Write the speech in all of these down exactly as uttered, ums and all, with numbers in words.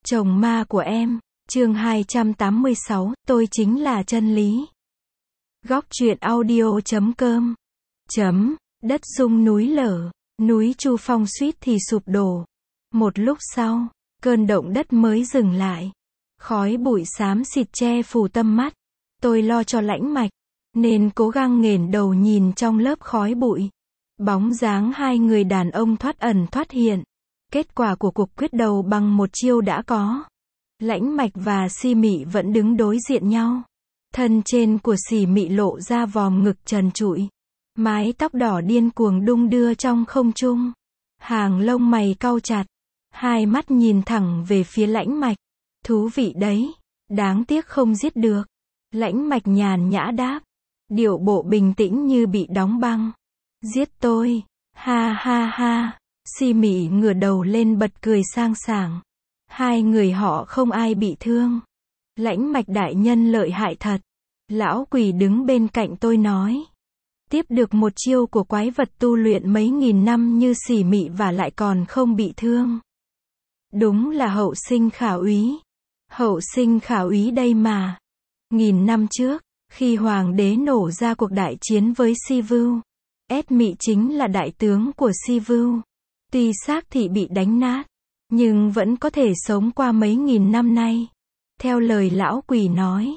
Chồng ma của em, chương hai trăm tám mươi sáu, tôi chính là chân lý. Góc truyện audio.com chấm, đất rung núi lở, núi Chu Phong suýt thì sụp đổ. Một lúc sau, cơn động đất mới dừng lại. Khói bụi xám xịt che phủ tâm mắt. Tôi lo cho Lãnh Mạch, nên cố gắng nghển đầu nhìn trong lớp khói bụi. Bóng dáng hai người đàn ông thoát ẩn thoát hiện. Kết quả của cuộc quyết đầu bằng một chiêu đã có. Lãnh Mạch và Si Mị vẫn đứng đối diện nhau. Thân trên của Si Mị lộ ra vòm ngực trần trụi. Mái tóc đỏ điên cuồng đung đưa trong không trung. Hàng lông mày cau chặt. Hai mắt nhìn thẳng về phía Lãnh Mạch. Thú vị đấy. Đáng tiếc không giết được. Lãnh Mạch nhàn nhã đáp. Điệu bộ bình tĩnh như bị đóng băng. Giết tôi. Ha ha ha. Si Mị ngửa đầu lên bật cười sang sảng. Hai người họ không ai bị thương. Lãnh Mạch đại nhân lợi hại thật. Lão quỷ đứng bên cạnh tôi nói. Tiếp được một chiêu của quái vật tu luyện mấy nghìn năm như Si Mị và lại còn không bị thương. Đúng là hậu sinh khả úy. Hậu sinh khả úy đây mà. Nghìn năm trước, khi hoàng đế nổ ra cuộc đại chiến với Si Vưu, ét Mị chính là đại tướng của Si Vưu. Tuy xác thị bị đánh nát, nhưng vẫn có thể sống qua mấy nghìn năm nay. Theo lời lão quỷ nói,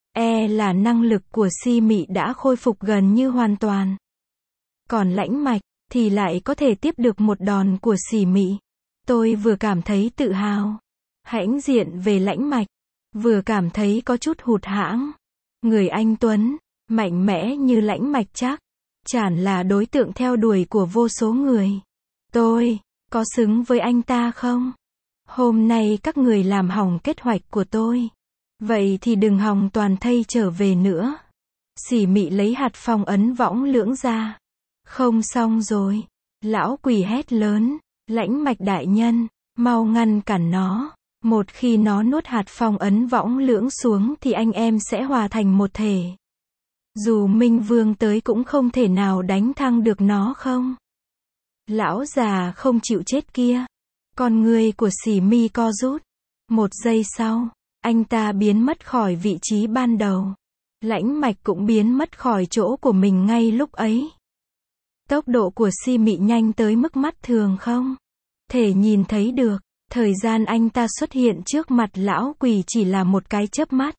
e là năng lực của Si Mị đã khôi phục gần như hoàn toàn. Còn Lãnh Mạch, thì lại có thể tiếp được một đòn của Si Mị. Tôi vừa cảm thấy tự hào, hãnh diện về Lãnh Mạch, vừa cảm thấy có chút hụt hẫng. Người anh tuấn, mạnh mẽ như Lãnh Mạch chắc chắn là đối tượng theo đuổi của vô số người. Tôi, có xứng với anh ta không? Hôm nay các người làm hỏng kế hoạch của tôi. Vậy thì đừng hòng toàn thây trở về nữa. Si Mị lấy hạt phong ấn võng lưỡng ra. Không xong rồi. Lão quỷ hét lớn. Lãnh Mạch đại nhân, mau ngăn cản nó. Một khi nó nuốt hạt phong ấn võng lưỡng xuống thì anh em sẽ hòa thành một thể. Dù Minh Vương tới cũng không thể nào đánh thắng được nó không? Lão già không chịu chết kia. Con người của Si Mi co rút. Một giây sau, anh ta biến mất khỏi vị trí ban đầu. Lãnh Mạch cũng biến mất khỏi chỗ của mình ngay lúc ấy. Tốc độ của Si Mị nhanh tới mức mắt thường không thể nhìn thấy được. Thời gian anh ta xuất hiện trước mặt lão quỷ chỉ là một cái chớp mắt.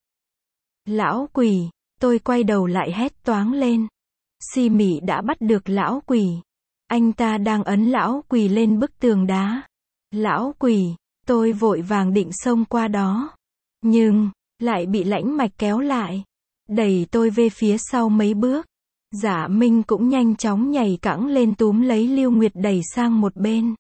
Lão quỷ, tôi quay đầu lại hét toáng lên. Si Mị đã bắt được lão quỷ. Anh ta đang ấn lão quỷ lên bức tường đá. Lão quỷ, tôi vội vàng định xông qua đó. Nhưng, lại bị Lãnh Mạch kéo lại. Đẩy tôi về phía sau mấy bước. Giả Minh cũng nhanh chóng nhảy cẫng lên túm lấy Lưu Nguyệt đẩy sang một bên.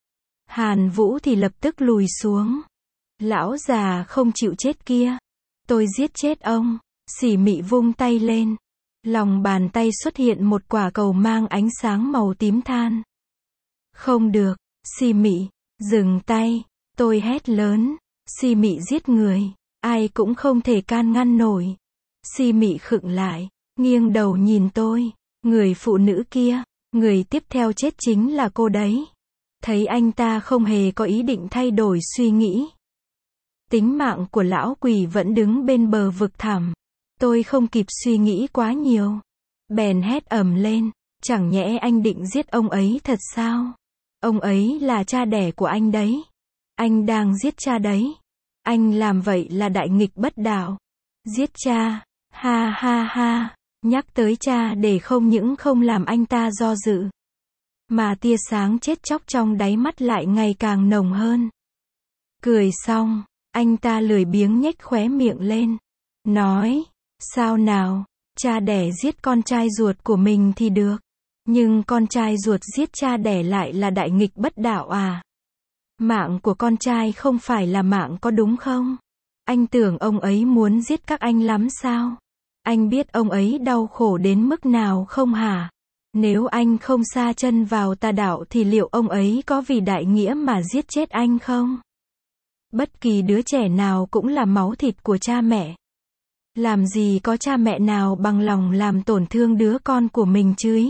Hàn Vũ thì lập tức lùi xuống. Lão già không chịu chết kia. Tôi giết chết ông. Si Mị vung tay lên. Lòng bàn tay xuất hiện một quả cầu mang ánh sáng màu tím than. Không được, Si Mị, dừng tay. Tôi hét lớn. Si Mị giết người. Ai cũng không thể can ngăn nổi. Si Mị khựng lại. Nghiêng đầu nhìn tôi. Người phụ nữ kia. Người tiếp theo chết chính là cô đấy. Thấy anh ta không hề có ý định thay đổi suy nghĩ. Tính mạng của lão quỷ vẫn đứng bên bờ vực thẳm. Tôi không kịp suy nghĩ quá nhiều. Bèn hét ầm lên. Chẳng nhẽ anh định giết ông ấy thật sao? Ông ấy là cha đẻ của anh đấy. Anh đang giết cha đấy. Anh làm vậy là đại nghịch bất đạo. Giết cha. Ha ha ha. Nhắc tới cha để không những không làm anh ta do dự. Mà tia sáng chết chóc trong đáy mắt lại ngày càng nồng hơn. Cười xong, anh ta lười biếng nhếch khóe miệng lên. Nói, sao nào, cha đẻ giết con trai ruột của mình thì được. Nhưng con trai ruột giết cha đẻ lại là đại nghịch bất đạo à? Mạng của con trai không phải là mạng có đúng không? Anh tưởng ông ấy muốn giết các anh lắm sao? Anh biết ông ấy đau khổ đến mức nào không hả? Nếu anh không sa chân vào tà đạo thì liệu ông ấy có vì đại nghĩa mà giết chết anh không? Bất kỳ đứa trẻ nào cũng là máu thịt của cha mẹ. Làm gì có cha mẹ nào bằng lòng làm tổn thương đứa con của mình chứ?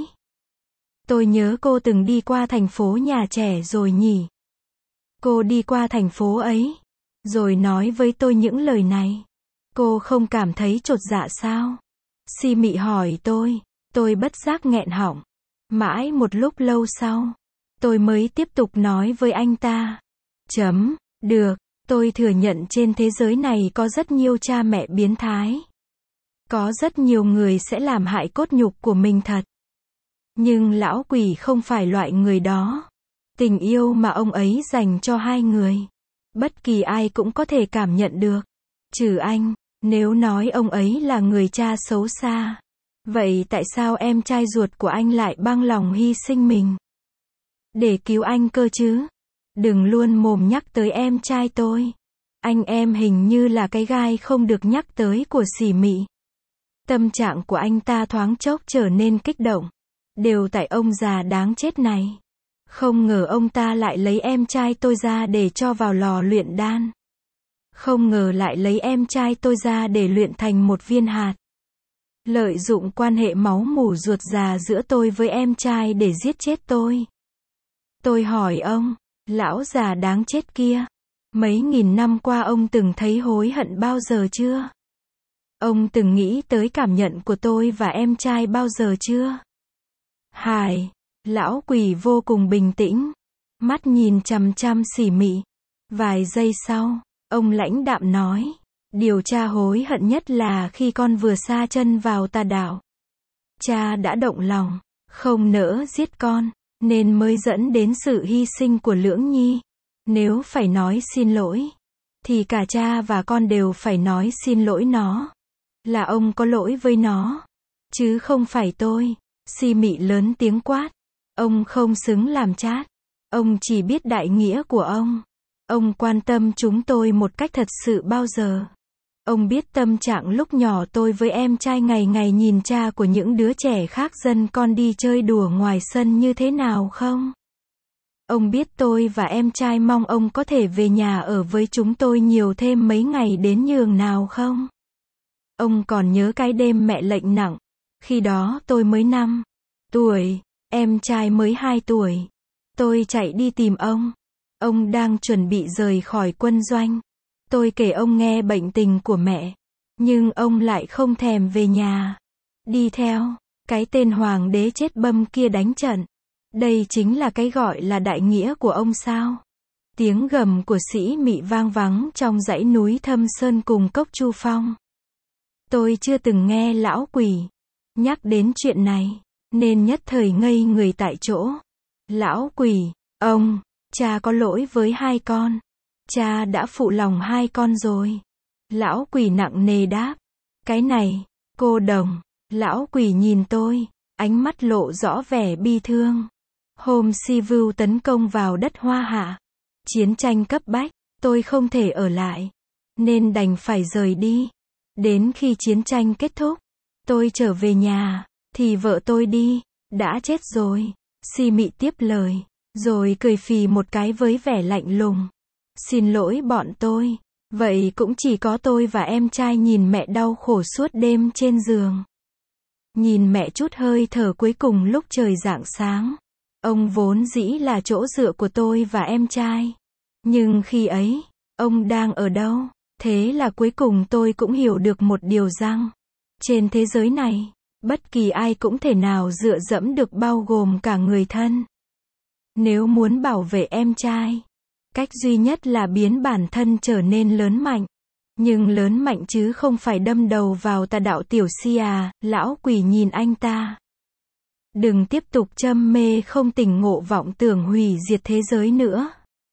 Tôi nhớ cô từng đi qua thành phố nhà trẻ rồi nhỉ? Cô đi qua thành phố ấy. rồi nói với tôi những lời này. Cô không cảm thấy chột dạ sao? Si Mị hỏi tôi. Tôi bất giác nghẹn họng. Mãi một lúc lâu sau, tôi mới tiếp tục nói với anh ta. Chấm, được, tôi thừa nhận trên thế giới này có rất nhiều cha mẹ biến thái. Có rất nhiều người sẽ làm hại cốt nhục của mình thật. Nhưng lão quỷ không phải loại người đó. Tình yêu mà ông ấy dành cho hai người, bất kỳ ai cũng có thể cảm nhận được. Trừ anh, nếu nói ông ấy là người cha xấu xa, vậy tại sao em trai ruột của anh lại băng lòng hy sinh mình để cứu anh cơ chứ? Đừng luôn mồm nhắc tới em trai tôi. Anh em hình như là cái gai không được nhắc tới của Xỉ Mị. Tâm trạng của anh ta thoáng chốc trở nên kích động. Đều tại ông già đáng chết này. Không ngờ ông ta lại lấy em trai tôi ra để cho vào lò luyện đan. Không ngờ lại lấy em trai tôi ra để luyện thành một viên hạt. Lợi dụng quan hệ máu mủ ruột già giữa tôi với em trai để giết chết tôi. Tôi hỏi ông, lão già đáng chết kia, mấy nghìn năm qua ông từng thấy hối hận bao giờ chưa? Ông từng nghĩ tới cảm nhận của tôi và em trai bao giờ chưa? Hải, lão quỷ vô cùng bình tĩnh, mắt nhìn chằm chằm Xỉ Mị. Vài giây sau, ông lãnh đạm nói, điều cha hối hận nhất là khi con vừa sa chân vào tà đạo. Cha đã động lòng, không nỡ giết con, nên mới dẫn đến sự hy sinh của Lưỡng Nhi. Nếu phải nói xin lỗi, thì cả cha và con đều phải nói xin lỗi nó. Là ông có lỗi với nó, chứ không phải tôi. Si Mị lớn tiếng quát. Ông không xứng làm chát. Ông chỉ biết đại nghĩa của ông. Ông quan tâm chúng tôi một cách thật sự bao giờ? Ông biết tâm trạng lúc nhỏ tôi với em trai ngày ngày nhìn cha của những đứa trẻ khác dân con đi chơi đùa ngoài sân như thế nào không? Ông biết tôi và em trai mong ông có thể về nhà ở với chúng tôi nhiều thêm mấy ngày đến nhường nào không? Ông còn nhớ cái đêm mẹ lệnh nặng. Khi đó tôi mới năm tuổi, em trai mới hai tuổi. Tôi chạy đi tìm ông. Ông đang chuẩn bị rời khỏi quân doanh. Tôi kể ông nghe bệnh tình của mẹ. Nhưng ông lại không thèm về nhà. Đi theo cái tên hoàng đế chết bâm kia đánh trận. Đây chính là cái gọi là đại nghĩa của ông sao? Tiếng gầm của Sĩ Mị vang vắng trong dãy núi Thâm Sơn cùng Cốc Chu Phong. Tôi chưa từng nghe lão quỷ nhắc đến chuyện này, nên nhất thời ngây người tại chỗ. Lão quỷ, ông, cha có lỗi với hai con. Cha đã phụ lòng hai con rồi. Lão quỷ nặng nề đáp. Cái này, cô đồng. Lão quỷ nhìn tôi, ánh mắt lộ rõ vẻ bi thương. Hôm Si Vưu tấn công vào đất Hoa Hạ. Chiến tranh cấp bách, tôi không thể ở lại, nên đành phải rời đi. Đến khi chiến tranh kết thúc, tôi trở về nhà, thì vợ tôi đi, đã chết rồi. Si Mị tiếp lời, rồi cười phì một cái với vẻ lạnh lùng. Xin lỗi bọn tôi, vậy cũng chỉ có tôi và em trai nhìn mẹ đau khổ suốt đêm trên giường. Nhìn mẹ chút hơi thở cuối cùng lúc trời rạng sáng. Ông vốn dĩ là chỗ dựa của tôi và em trai. Nhưng khi ấy, ông đang ở đâu? Thế là cuối cùng tôi cũng hiểu được một điều rằng, trên thế giới này, bất kỳ ai cũng thể nào dựa dẫm được bao gồm cả người thân. Nếu muốn bảo vệ em trai, cách duy nhất là biến bản thân trở nên lớn mạnh. Nhưng lớn mạnh chứ không phải đâm đầu vào tà đạo tiểu si à, lão quỷ nhìn anh ta. Đừng tiếp tục châm mê không tỉnh ngộ vọng tưởng hủy diệt thế giới nữa.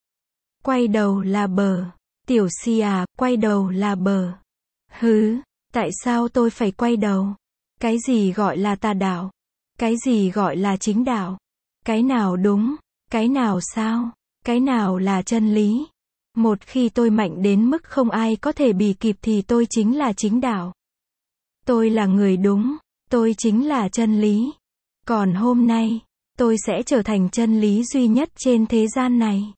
Quay đầu là bờ. Tiểu si à, quay đầu là bờ. Hứ, tại sao tôi phải quay đầu? Cái gì gọi là tà đạo? Cái gì gọi là chính đạo? Cái nào đúng? Cái nào sao? Cái nào là chân lý? Một khi tôi mạnh đến mức không ai có thể bì kịp thì tôi chính là chính đạo. Tôi là người đúng, tôi chính là chân lý. Còn hôm nay, tôi sẽ trở thành chân lý duy nhất trên thế gian này.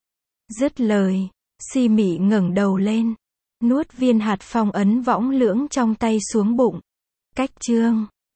Dứt lời, Si Mị ngẩng đầu lên, nuốt viên hạt phong ấn võng lưỡng trong tay xuống bụng. Cách chương